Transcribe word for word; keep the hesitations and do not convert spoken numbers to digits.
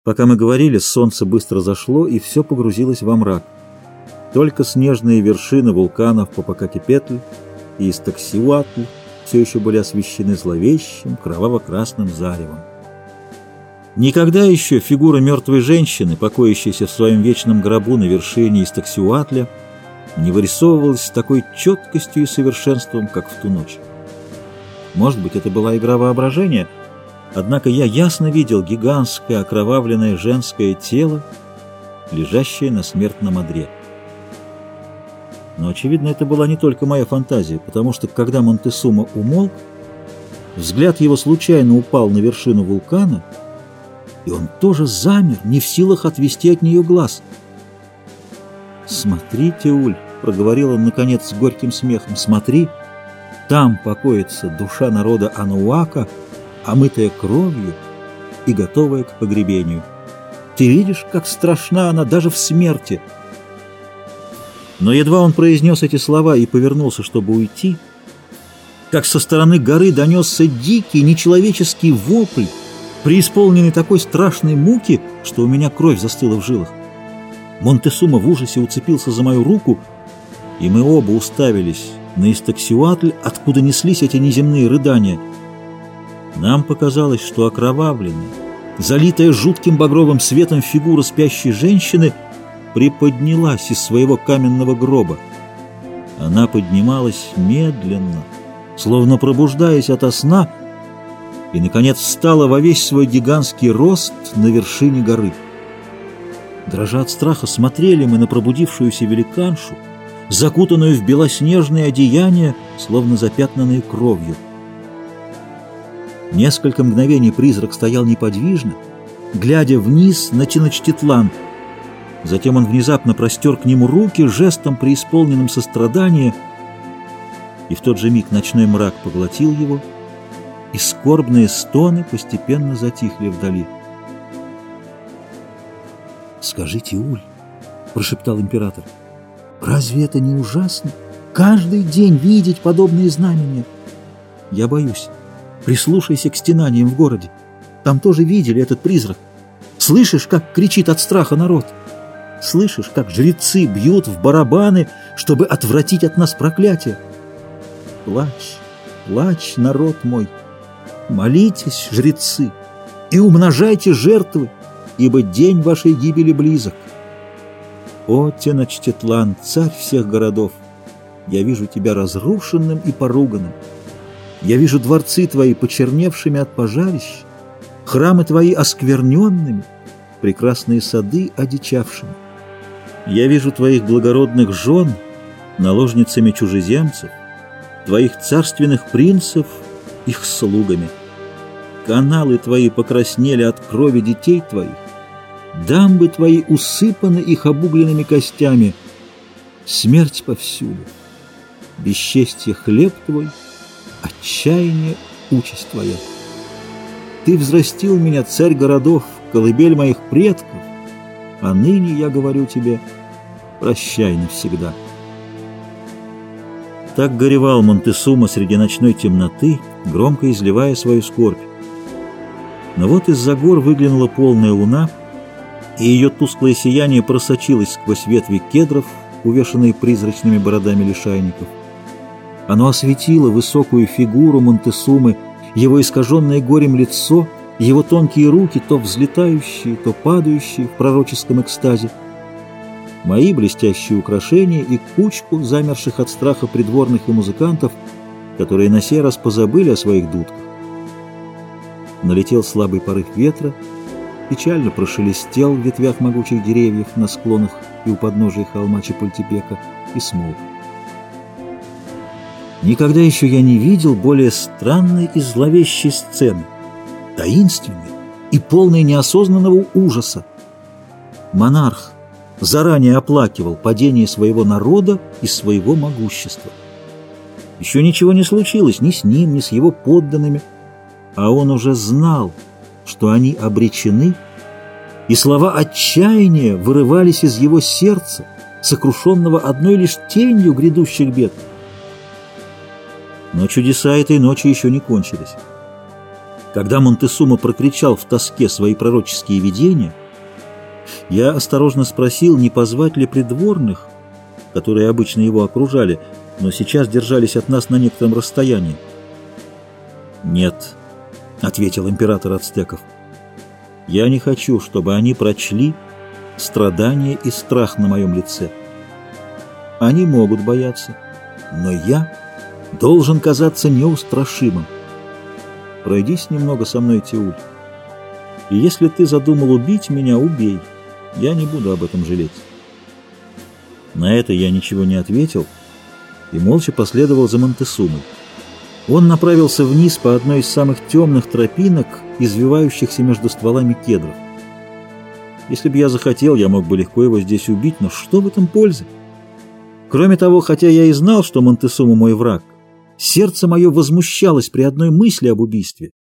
Пока мы говорили, солнце быстро зашло, и все погрузилось во мрак. Только снежные вершины вулканов Попокатепетль и Изтаксиуатль все еще были освещены зловещим кроваво-красным заревом. Никогда еще фигура мертвой женщины, покоящейся в своем вечном гробу на вершине Изтаксиуатля, не вырисовывалась с такой четкостью и совершенством, как в ту ночь. Может быть, это была игра воображения, однако я ясно видел гигантское окровавленное женское тело, лежащее на смертном одре. Но, очевидно, это была не только моя фантазия, потому что, когда Монтесума умолк, взгляд его случайно упал на вершину вулкана, и он тоже замер, не в силах отвести от нее глаз. «Смотри, Теуль», — проговорил он, наконец, с горьким смехом, — «смотри, там покоится душа народа Ануака, омытая кровью и готовая к погребению. Ты видишь, как страшна она даже в смерти?» Но едва он произнес эти слова и повернулся, чтобы уйти, как со стороны горы донесся дикий, нечеловеческий вопль, преисполненный такой страшной муки, что у меня кровь застыла в жилах. Монтесума в ужасе уцепился за мою руку, и мы оба уставились на Изтаксиуатль, откуда неслись эти неземные рыдания. Нам показалось, что окровавленная, залитая жутким багровым светом фигура спящей женщины приподнялась из своего каменного гроба. Она поднималась медленно, словно пробуждаясь ото сна, и, наконец, встала во весь свой гигантский рост на вершине горы. Дрожа от страха, смотрели мы на пробудившуюся великаншу, закутанную в белоснежные одеяния, словно запятнанные кровью. Несколько мгновений призрак стоял неподвижно, глядя вниз на Теночтитлан. Затем он внезапно простер к нему руки, жестом преисполненным сострадания, и в тот же миг ночной мрак поглотил его, и скорбные стоны постепенно затихли вдали. «Скажите, Уль, — прошептал император, — разве это не ужасно? Каждый день видеть подобные знамения. Я боюсь. Прислушайся к стенаниям в городе. Там тоже видели этот призрак. Слышишь, как кричит от страха народ? Слышишь, как жрецы бьют в барабаны, чтобы отвратить от нас проклятие? Плачь, плачь, народ мой. Молитесь, жрецы, и умножайте жертвы, ибо день вашей гибели близок. О, Теночтитлан, царь всех городов, я вижу тебя разрушенным и поруганным. Я вижу дворцы твои почерневшими от пожарищ, храмы твои оскверненными, прекрасные сады одичавшими. Я вижу твоих благородных жен наложницами чужеземцев, твоих царственных принцев их слугами. Каналы твои покраснели от крови детей твоих, дамбы твои усыпаны их обугленными костями. Смерть повсюду, бесчестье хлеб твой, отчаяние участь твоя. Ты взрастил меня, царь городов, колыбель моих предков, а ныне я говорю тебе: прощай навсегда. Так горевал Монтесума среди ночной темноты, громко изливая свою скорбь. Но вот из-за гор выглянула полная луна, и ее тусклое сияние просочилось сквозь ветви кедров, увешанные призрачными бородами лишайников. Оно осветило высокую фигуру Монтесумы, его искаженное горем лицо, его тонкие руки, то взлетающие, то падающие в пророческом экстазе, мои блестящие украшения и кучку замерших от страха придворных и музыкантов, которые на сей раз позабыли о своих дудках. Налетел слабый порыв ветра, печально прошелестел в ветвях могучих деревьев на склонах и у подножия холма Чапультепека и смолк. Никогда еще я не видел более странной и зловещей сцены, таинственной и полной неосознанного ужаса. Монарх заранее оплакивал падение своего народа и своего могущества. Еще ничего не случилось ни с ним, ни с его подданными, а он уже знал, что они обречены, и слова отчаяния вырывались из его сердца, сокрушенного одной лишь тенью грядущих бед. Но чудеса этой ночи еще не кончились. Когда Монтесума прокричал в тоске свои пророческие видения, я осторожно спросил, не позвать ли придворных, которые обычно его окружали, но сейчас держались от нас на некотором расстоянии. «Нет», — ответил император ацтеков, — «я не хочу, чтобы они прочли страдание и страх на моем лице. Они могут бояться, но я должен казаться неустрашимым. Пройдись немного со мной, Тиуль, и если ты задумал убить меня, убей, я не буду об этом жалеть». На это я ничего не ответил и молча последовал за Монтесумой. Он направился вниз по одной из самых темных тропинок, извивающихся между стволами кедров. Если бы я захотел, я мог бы легко его здесь убить, но что в этом пользы? Кроме того, хотя я и знал, что Монтесума мой враг, сердце мое возмущалось при одной мысли об убийстве.